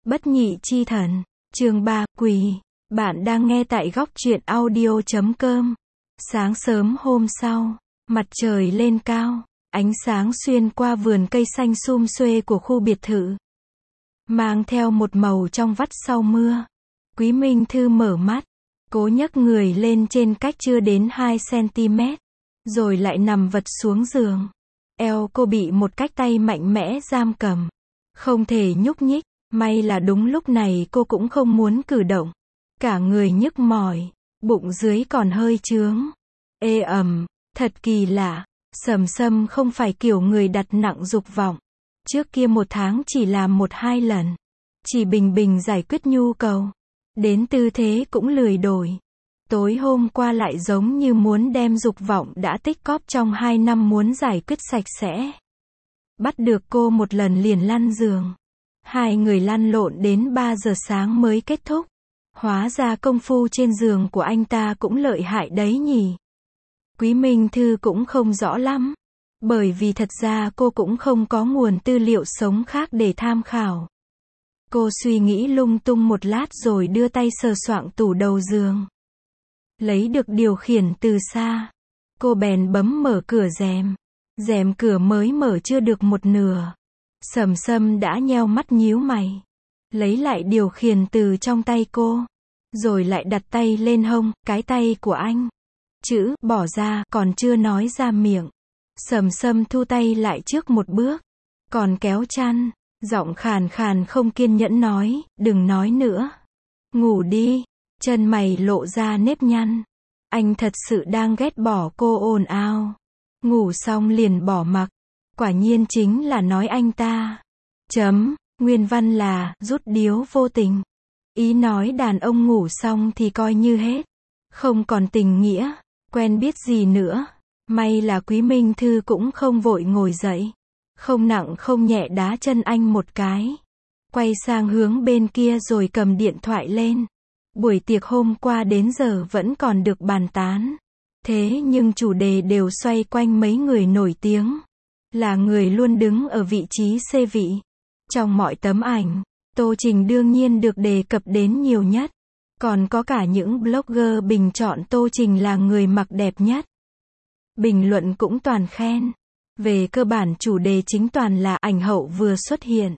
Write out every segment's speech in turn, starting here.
Bất nhị chi thần. Chương 3, quỳ. Bạn đang nghe tại góc truyện audio.com. Sáng sớm hôm sau, mặt trời lên cao, ánh sáng xuyên qua vườn cây xanh sum xuê của khu biệt thự, mang theo một màu trong vắt sau mưa. Quý Minh Thư mở mắt, cố nhấc người lên trên cách chưa đến 2 cm, rồi lại nằm vật xuống giường. Eo cô bị một cái tay mạnh mẽ giam cầm, không thể nhúc nhích. May là đúng lúc này cô cũng không muốn cử động. Cả người nhức mỏi, bụng dưới còn hơi trướng. Ê ẩm, thật kỳ lạ. Sầm Sâm không phải kiểu người đặt nặng dục vọng. Trước kia 1 tháng chỉ làm 1-2 lần. Chỉ bình bình giải quyết nhu cầu. Đến tư thế cũng lười đổi. Tối hôm qua lại giống như muốn đem dục vọng đã tích cóp trong 2 năm muốn giải quyết sạch sẽ. Bắt được cô một lần liền lăn giường. 2 người lăn lộn đến 3 giờ sáng mới kết thúc. Hóa ra công phu trên giường của anh ta cũng lợi hại đấy nhỉ. Quý Minh Thư cũng không rõ lắm. Bởi vì thật ra cô cũng không có nguồn tư liệu sống khác để tham khảo. Cô suy nghĩ lung tung một lát rồi đưa tay sờ soạng tủ đầu giường. Lấy được điều khiển từ xa. Cô bèn bấm mở cửa rèm. Rèm cửa mới mở chưa được một nửa. Sầm Sâm đã nheo mắt nhíu mày. Lấy lại điều khiển từ trong tay cô. Rồi lại đặt tay lên hông, cái tay của anh. Chữ, bỏ ra, còn chưa nói ra miệng. Sầm Sâm thu tay lại trước một bước. Còn kéo chăn. Giọng khàn khàn không kiên nhẫn nói, đừng nói nữa. Ngủ đi. Chân mày lộ ra nếp nhăn. Anh thật sự đang ghét bỏ cô ồn ào. Ngủ xong liền bỏ mặc. Quả nhiên chính là nói anh ta. Nguyên văn là, rút điếu vô tình. Ý nói đàn ông ngủ xong thì coi như hết. Không còn tình nghĩa, quen biết gì nữa. May là Quý Minh Thư cũng không vội ngồi dậy. Không nặng không nhẹ đá chân anh một cái. Quay sang hướng bên kia rồi cầm điện thoại lên. Buổi tiệc hôm qua đến giờ vẫn còn được bàn tán. Thế nhưng chủ đề đều xoay quanh mấy người nổi tiếng. Là người luôn đứng ở vị trí C vị. Trong mọi tấm ảnh, Tô Trình đương nhiên được đề cập đến nhiều nhất. Còn có cả những blogger bình chọn Tô Trình là người mặc đẹp nhất. Bình luận cũng toàn khen. Về cơ bản chủ đề chính toàn là ảnh hậu vừa xuất hiện.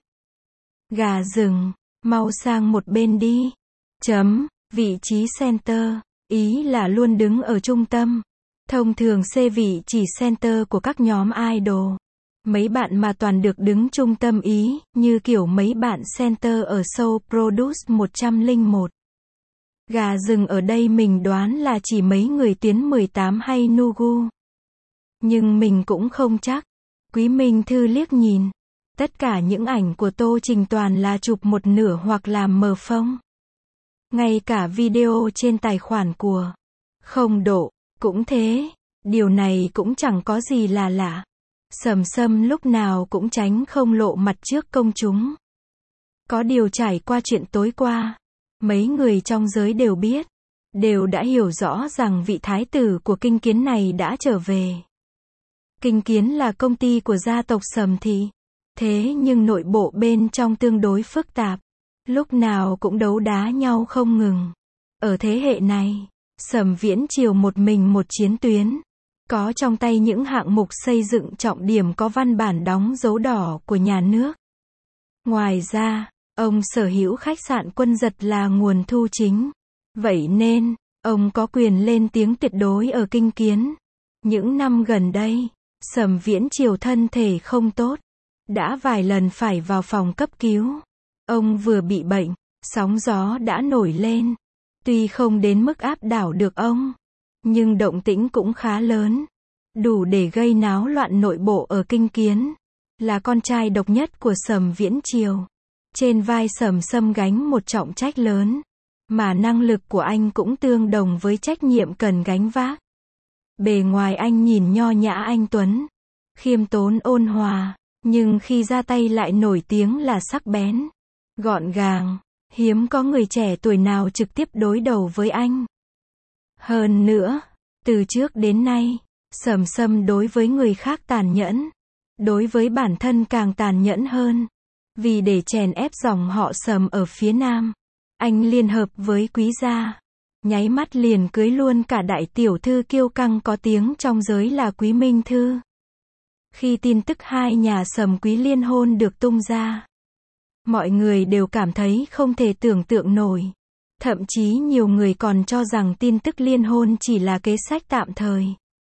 Gà rừng, mau sang một bên đi. Vị trí center, ý là luôn đứng ở trung tâm. Thông thường C vị chỉ center của các nhóm idol. Mấy bạn mà toàn được đứng trung tâm ý, như kiểu mấy bạn center ở show Produce 101. Gà rừng ở đây mình đoán là chỉ mấy người tuyến 18 hay Nugu. Nhưng mình cũng không chắc. Quý Minh Thư liếc nhìn. Tất cả những ảnh của Tô Trình toàn là chụp một nửa hoặc làm mờ phông. Ngay cả video trên tài khoản của Không Độ cũng thế. Điều này cũng chẳng có gì là lạ. Sầm Sâm lúc nào cũng tránh không lộ mặt trước công chúng. Có điều trải qua chuyện tối qua, mấy người trong giới đều biết, đều đã hiểu rõ rằng vị thái tử của Kinh Kiến này đã trở về. Kinh Kiến là công ty của gia tộc Sầm Thị. Thế nhưng nội bộ bên trong tương đối phức tạp. Lúc nào cũng đấu đá nhau không ngừng. Ở thế hệ này, Sầm Viễn Triều một mình một chiến tuyến. Có trong tay những hạng mục xây dựng trọng điểm có văn bản đóng dấu đỏ của nhà nước. Ngoài ra, ông sở hữu khách sạn Quân Giật là nguồn thu chính. Vậy nên, ông có quyền lên tiếng tuyệt đối ở Kinh Kiến. Những năm gần đây, Sầm Viễn Triều thân thể không tốt. Đã vài lần phải vào phòng cấp cứu. Ông vừa bị bệnh, sóng gió đã nổi lên. Tuy không đến mức áp đảo được ông, nhưng động tĩnh cũng khá lớn. Đủ để gây náo loạn nội bộ ở Kinh Kiến. Là con trai độc nhất của Sầm Viễn Triều. Trên vai Sầm Sâm gánh một trọng trách lớn. Mà năng lực của anh cũng tương đồng với trách nhiệm cần gánh vác. Bề ngoài anh nhìn nho nhã anh tuấn, khiêm tốn ôn hòa. Nhưng khi ra tay lại nổi tiếng là sắc bén, gọn gàng. Hiếm có người trẻ tuổi nào trực tiếp đối đầu với anh. Hơn nữa, từ trước đến nay, Sầm Sâm đối với người khác tàn nhẫn. Đối với bản thân càng tàn nhẫn hơn. Vì để chèn ép dòng họ Sầm ở phía Nam, anh liên hợp với Quý gia, nháy mắt liền cưới luôn cả đại tiểu thư kiêu căng có tiếng trong giới là Quý Minh Thư. Khi tin tức hai nhà Sầm Quý liên hôn được tung ra, mọi người đều cảm thấy không thể tưởng tượng nổi. Thậm chí nhiều người còn cho rằng tin tức liên hôn chỉ là kế sách tạm thời.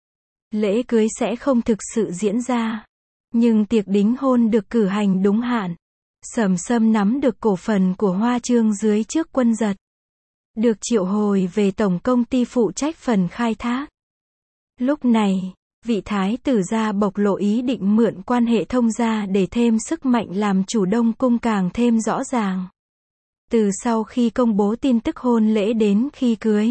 Lễ cưới sẽ không thực sự diễn ra. Nhưng tiệc đính hôn được cử hành đúng hạn. Sầm Sâm nắm được cổ phần của Hoa Chương dưới trước Quân Giật, được triệu hồi về tổng công ty phụ trách phần khai thác. Lúc này, vị thái tử gia bộc lộ ý định mượn quan hệ thông gia để thêm sức mạnh làm chủ Đông Cung càng thêm rõ ràng. Từ sau khi công bố tin tức hôn lễ đến khi cưới,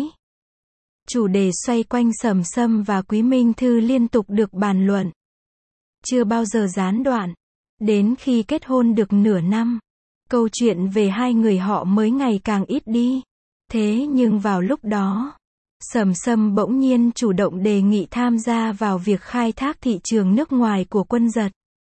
chủ đề xoay quanh Sầm Sâm và Quý Minh Thư liên tục được bàn luận. Chưa bao giờ gián đoạn. Đến khi kết hôn được nửa năm, câu chuyện về hai người họ mới ngày càng ít đi. Thế nhưng vào lúc đó, Sầm Sâm bỗng nhiên chủ động đề nghị tham gia vào việc khai thác thị trường nước ngoài của Quân Giật.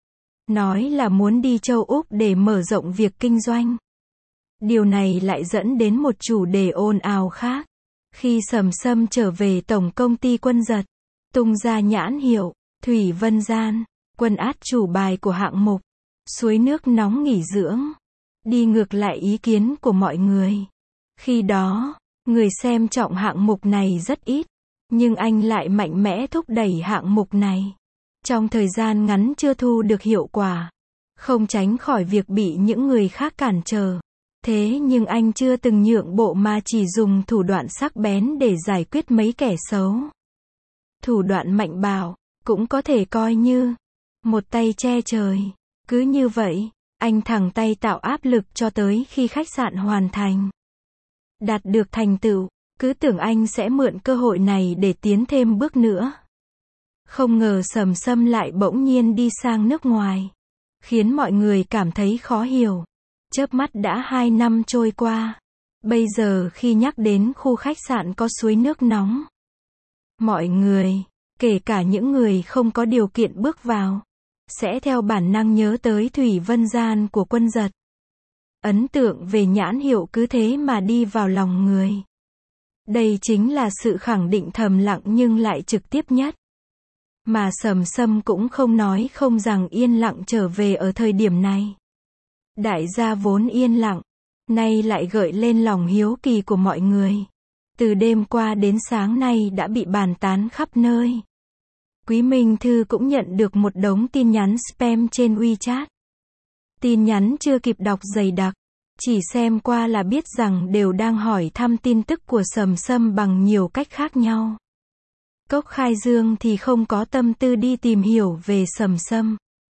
Nói là muốn đi châu Úc để mở rộng việc kinh doanh. Điều này lại dẫn đến một chủ đề ồn ào khác. Khi Sầm Sâm trở về tổng công ty Quân Giật, tung ra nhãn hiệu Thủy Vân Gian, Quân át chủ bài của hạng mục suối nước nóng nghỉ dưỡng, đi ngược lại ý kiến của mọi người. Khi đó, người xem trọng hạng mục này rất ít, nhưng anh lại mạnh mẽ thúc đẩy hạng mục này. Trong thời gian ngắn chưa thu được hiệu quả, không tránh khỏi việc bị những người khác cản trở. Thế nhưng anh chưa từng nhượng bộ mà chỉ dùng thủ đoạn sắc bén để giải quyết mấy kẻ xấu. Thủ đoạn mạnh bạo, cũng có thể coi như một tay che trời. Cứ như vậy, anh thẳng tay tạo áp lực cho tới khi khách sạn hoàn thành. Đạt được thành tựu, cứ tưởng anh sẽ mượn cơ hội này để tiến thêm bước nữa. Không ngờ Sầm Sâm lại bỗng nhiên đi sang nước ngoài, khiến mọi người cảm thấy khó hiểu. Chớp mắt đã 2 năm trôi qua. Bây giờ khi nhắc đến khu khách sạn có suối nước nóng, mọi người, kể cả những người không có điều kiện bước vào, sẽ theo bản năng nhớ tới Thủy Vân Gian của Quân Giật. Ấn tượng về nhãn hiệu cứ thế mà đi vào lòng người. Đây chính là sự khẳng định thầm lặng nhưng lại trực tiếp nhất. Mà Sầm Sâm cũng không nói không rằng yên lặng trở về ở thời điểm này. Đại gia vốn yên lặng, nay lại gợi lên lòng hiếu kỳ của mọi người. Từ đêm qua đến sáng nay đã bị bàn tán khắp nơi. Quý Minh Thư cũng nhận được một đống tin nhắn spam trên WeChat. Tin nhắn chưa kịp đọc dày đặc, chỉ xem qua là biết rằng đều đang hỏi thăm tin tức của Sầm Sâm bằng nhiều cách khác nhau. Cốc Khai Dương thì không có tâm tư đi tìm hiểu về Sầm Sâm.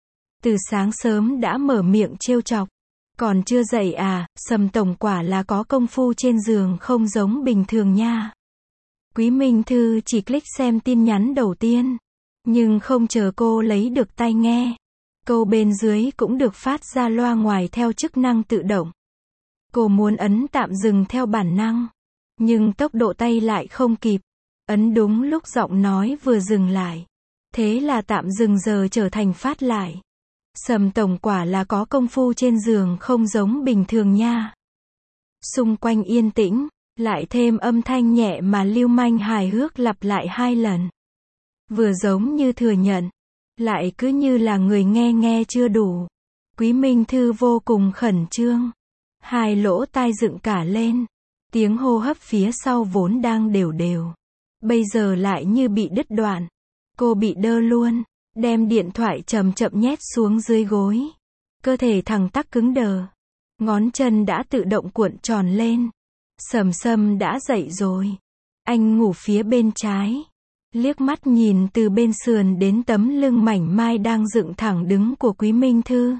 Từ sáng sớm đã mở miệng trêu chọc. Còn chưa dậy à, Sầm tổng quả là có công phu trên giường không giống bình thường nha. Quý Minh Thư chỉ click xem tin nhắn đầu tiên. Nhưng không chờ cô lấy được tai nghe. Câu bên dưới cũng được phát ra loa ngoài theo chức năng tự động. Cô muốn ấn tạm dừng theo bản năng. Nhưng tốc độ tay lại không kịp. Ấn đúng lúc giọng nói vừa dừng lại. Thế là tạm dừng giờ trở thành phát lại. Sầm tổng quả là có công phu trên giường không giống bình thường nha. Xung quanh yên tĩnh, lại thêm âm thanh nhẹ mà lưu manh hài hước lặp lại 2 lần. Vừa giống như thừa nhận, lại cứ như là người nghe chưa đủ. Quý Minh Thư vô cùng khẩn trương. 2 lỗ tai dựng cả lên. Tiếng hô hấp phía sau vốn đang đều đều. Bây giờ lại như bị đứt đoạn. Cô bị đơ luôn. Đem điện thoại chậm chậm nhét xuống dưới gối. Cơ thể thẳng tắc cứng đờ. Ngón chân đã tự động cuộn tròn lên. Sầm Sâm đã dậy rồi. Anh ngủ phía bên trái. Liếc mắt nhìn từ bên sườn đến tấm lưng mảnh mai đang dựng thẳng đứng của Quý Minh Thư.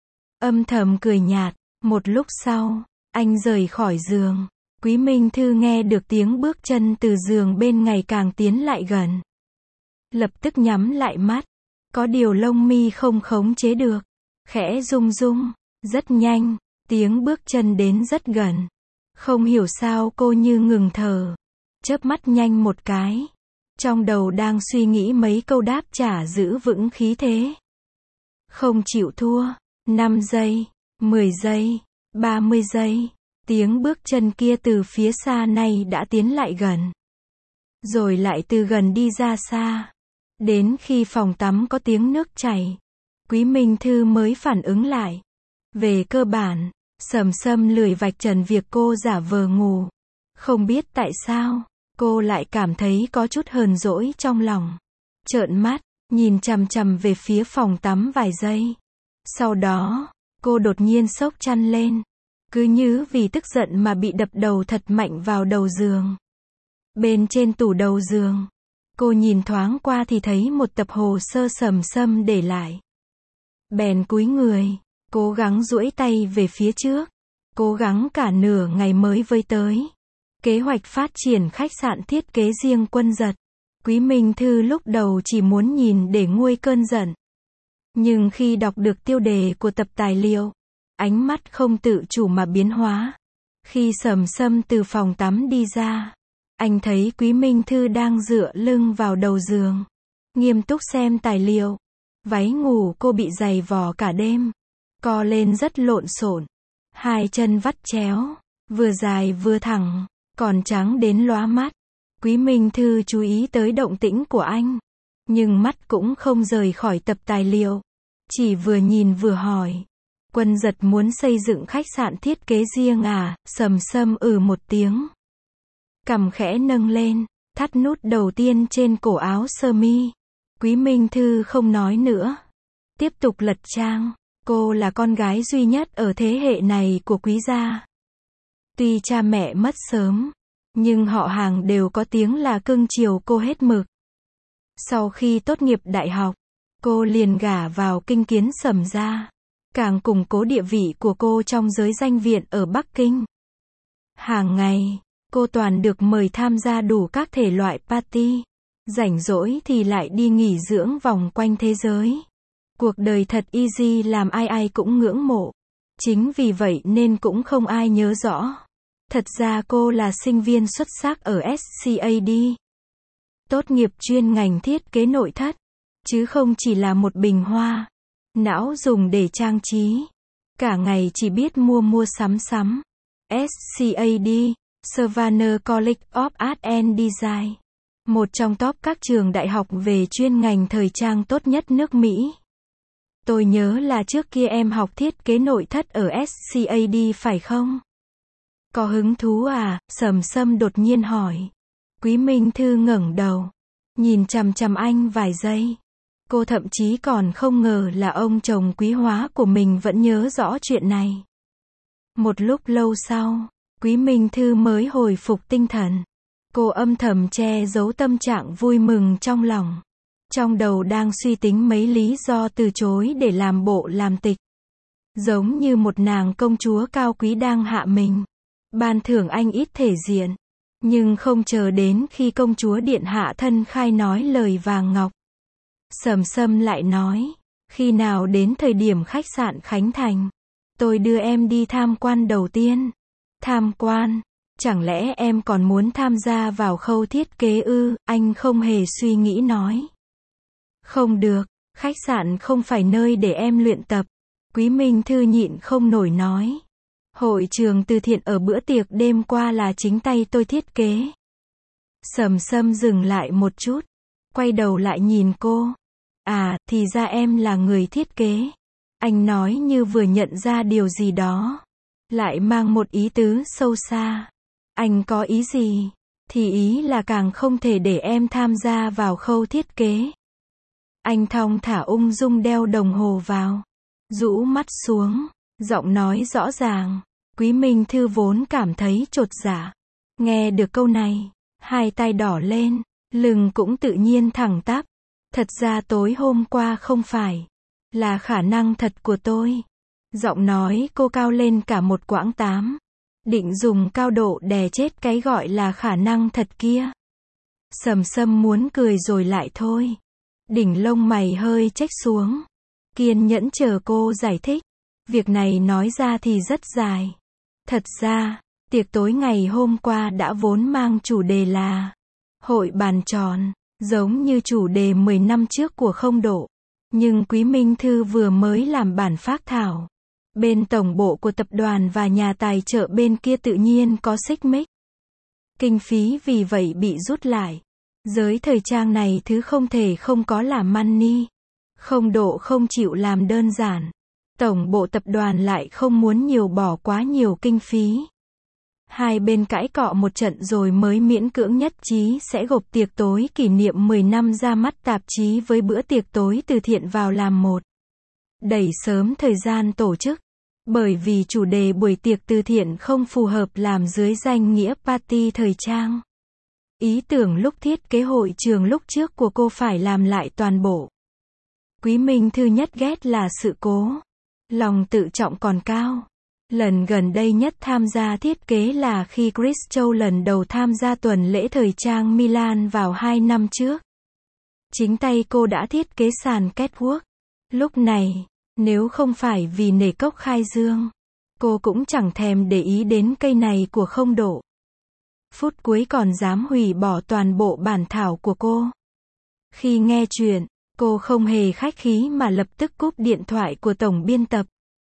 Âm thầm cười nhạt. Một lúc sau, anh rời khỏi giường. Quý Minh Thư nghe được tiếng bước chân từ giường bên ngày càng tiến lại gần. Lập tức nhắm lại mắt. Có điều lông mi không khống chế được. Khẽ rung rung. Rất nhanh, tiếng bước chân đến rất gần. Không hiểu sao cô như ngừng thở. Chớp mắt nhanh một cái. Trong đầu đang suy nghĩ mấy câu đáp trả giữ vững khí thế. Không chịu thua. 5 giây. 10 giây, 30 giây, tiếng bước chân kia từ phía xa này đã tiến lại gần. Rồi lại từ gần đi ra xa. Đến khi phòng tắm có tiếng nước chảy, Quý Minh Thư mới phản ứng lại. Về cơ bản, Sầm Sâm lười vạch trần việc cô giả vờ ngủ. Không biết tại sao, cô lại cảm thấy có chút hờn dỗi trong lòng. Trợn mắt, nhìn chằm chằm về phía phòng tắm vài giây. Sau đó, cô đột nhiên xốc chăn lên. Cứ như vì tức giận mà bị đập đầu thật mạnh vào đầu giường. Bên trên tủ đầu giường, cô nhìn thoáng qua thì thấy một tập hồ sơ Sầm Sâm để lại. Bèn cúi người, cố gắng duỗi tay về phía trước. Cố gắng cả nửa ngày mới với tới. Kế hoạch phát triển khách sạn thiết kế riêng Quân Giật. Quý Minh Thư lúc đầu chỉ muốn nhìn để nguôi cơn giận. Nhưng khi đọc được tiêu đề của tập tài liệu, ánh mắt không tự chủ mà biến hóa. Khi Sầm Sâm từ phòng tắm đi ra, anh thấy Quý Minh Thư đang dựa lưng vào đầu giường, nghiêm túc xem tài liệu. Váy ngủ cô bị giày vò cả đêm, co lên rất lộn xộn, hai chân vắt chéo, vừa dài vừa thẳng, còn trắng đến lóa mắt. Quý Minh Thư chú ý tới động tĩnh của anh, nhưng mắt cũng không rời khỏi tập tài liệu, chỉ vừa nhìn vừa hỏi. Quân Giật muốn xây dựng khách sạn thiết kế riêng à? Sầm Sâm một tiếng. Cằm khẽ nâng lên, thắt nút đầu tiên trên cổ áo sơ mi. Quý Minh Thư không nói nữa. Tiếp tục lật trang. Cô là con gái duy nhất ở thế hệ này của Quý gia. Tuy cha mẹ mất sớm, nhưng họ hàng đều có tiếng là cưng chiều cô hết mực. Sau khi tốt nghiệp đại học, cô liền gả vào kinh kiến Sầm gia, càng củng cố địa vị của cô trong giới danh viện ở Bắc Kinh. Hàng ngày, cô toàn được mời tham gia đủ các thể loại party. Rảnh rỗi thì lại đi nghỉ dưỡng vòng quanh thế giới. Cuộc đời thật easy làm ai ai cũng ngưỡng mộ. Chính vì vậy nên cũng không ai nhớ rõ. Thật ra cô là sinh viên xuất sắc ở SCAD. Tốt nghiệp chuyên ngành thiết kế nội thất. Chứ không chỉ là một bình hoa. Não dùng để trang trí. Cả ngày chỉ biết mua sắm. SCAD, Savannah College of Art and Design. Một trong top các trường đại học về chuyên ngành thời trang tốt nhất nước Mỹ. Tôi nhớ là trước kia em học thiết kế nội thất ở SCAD phải không? Có hứng thú à? Sầm Sâm đột nhiên hỏi. Quý Minh Thư ngẩng đầu, nhìn chằm chằm anh vài giây. Cô thậm chí còn không ngờ là ông chồng quý hóa của mình vẫn nhớ rõ chuyện này. Một lúc lâu sau, Quý Minh Thư mới hồi phục tinh thần. Cô âm thầm che giấu tâm trạng vui mừng trong lòng. Trong đầu đang suy tính mấy lý do từ chối để làm bộ làm tịch. Giống như một nàng công chúa cao quý đang hạ mình. Ban thưởng anh ít thể diện. Nhưng không chờ đến khi công chúa điện hạ thân khai nói lời vàng ngọc. Sầm Sâm lại nói. Khi nào đến thời điểm khách sạn khánh thành, tôi đưa em đi tham quan đầu tiên. Tham quan? Chẳng lẽ em còn muốn tham gia vào khâu thiết kế ư? Anh không hề suy nghĩ nói. Không được, khách sạn không phải nơi để em luyện tập. Quý Minh Thư nhịn không nổi nói. Hội trường từ thiện ở bữa tiệc đêm qua là chính tay tôi thiết kế. Sầm Sâm dừng lại một chút, quay đầu lại nhìn cô. À, thì ra em là người thiết kế. Anh nói như vừa nhận ra điều gì đó, lại mang một ý tứ sâu xa. Anh có ý gì? Thì ý là càng không thể để em tham gia vào khâu thiết kế. Anh thong thả ung dung đeo đồng hồ vào, rũ mắt xuống, giọng nói rõ ràng. Quý Minh Thư vốn cảm thấy chột dạ. Nghe được câu này, hai tay đỏ lên, lưng cũng tự nhiên thẳng tắp. Thật ra tối hôm qua không phải là khả năng thật của tôi. Giọng nói cô cao lên cả một quãng 8. Định dùng cao độ đè chết cái gọi là khả năng thật kia. Sầm Sâm muốn cười rồi lại thôi. Đỉnh lông mày hơi chếch xuống. Kiên nhẫn chờ cô giải thích. Việc này nói ra thì rất dài. Thật ra, tiệc tối ngày hôm qua đã vốn mang chủ đề là hội bàn tròn, giống như chủ đề 10 năm trước của Không Độ. Nhưng Quý Minh Thư vừa mới làm bản phác thảo. Bên tổng bộ của tập đoàn và nhà tài trợ bên kia tự nhiên có xích mích. Kinh phí vì vậy bị rút lại. Giới thời trang này thứ không thể không có là money. Không độ không chịu làm đơn giản. Tổng bộ tập đoàn lại không muốn nhiều bỏ quá nhiều kinh phí. Hai bên cãi cọ một trận rồi mới miễn cưỡng nhất trí sẽ gộp tiệc tối kỷ niệm 10 năm ra mắt tạp chí với bữa tiệc tối từ thiện vào làm một. Đẩy sớm thời gian tổ chức. Bởi vì chủ đề buổi tiệc từ thiện không phù hợp làm dưới danh nghĩa party thời trang. Ý tưởng lúc thiết kế hội trường lúc trước của cô phải làm lại toàn bộ. Quý Minh Thư nhất ghét là sự cố. Lòng tự trọng còn cao. Lần gần đây nhất tham gia thiết kế là khi Chris Châu lần đầu tham gia tuần lễ thời trang Milan vào 2 năm trước. Chính tay cô đã thiết kế sàn catwalk. Lúc này, nếu không phải vì nể cốc khai dương, cô cũng chẳng thèm để ý đến cây này của không độ. Phút cuối còn dám hủy bỏ toàn bộ bản thảo của cô. Khi nghe chuyện, cô không hề khách khí mà lập tức cúp điện thoại của tổng biên tập.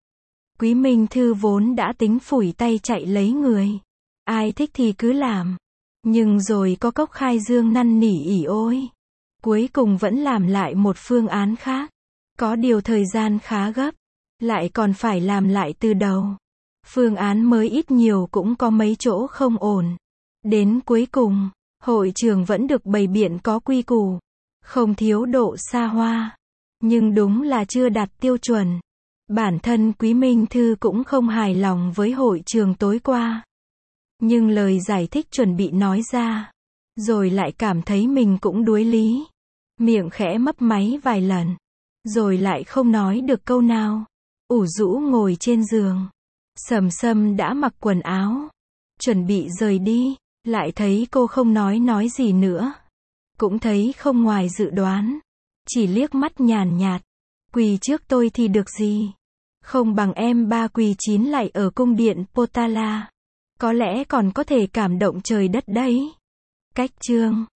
Quý Minh Thư vốn đã tính phủi tay chạy lấy người. Ai thích thì cứ làm. Nhưng rồi có cốc khai dương năn nỉ ỉ ôi. Cuối cùng vẫn làm lại một phương án khác. Có điều thời gian khá gấp. Lại còn phải làm lại từ đầu. Phương án mới ít nhiều cũng có mấy chỗ không ổn. Đến cuối cùng, hội trường vẫn được bày biện có quy củ. Không thiếu độ xa hoa. Nhưng đúng là chưa đạt tiêu chuẩn. Bản thân Quý Minh Thư cũng không hài lòng với hội trường tối qua. Nhưng lời giải thích chuẩn bị nói ra. Rồi lại cảm thấy mình cũng đuối lý. Miệng khẽ mấp máy vài lần. Rồi lại không nói được câu nào. Ủ rũ ngồi trên giường. Sầm Sâm đã mặc quần áo. Chuẩn bị rời đi. Lại thấy cô không nói gì nữa. Cũng thấy không ngoài dự đoán. Chỉ liếc mắt nhàn nhạt. Quỳ trước tôi thì được gì? Không bằng em ba quỳ 9 lại ở cung điện Potala. Có lẽ còn có thể cảm động trời đất đấy. Cách chương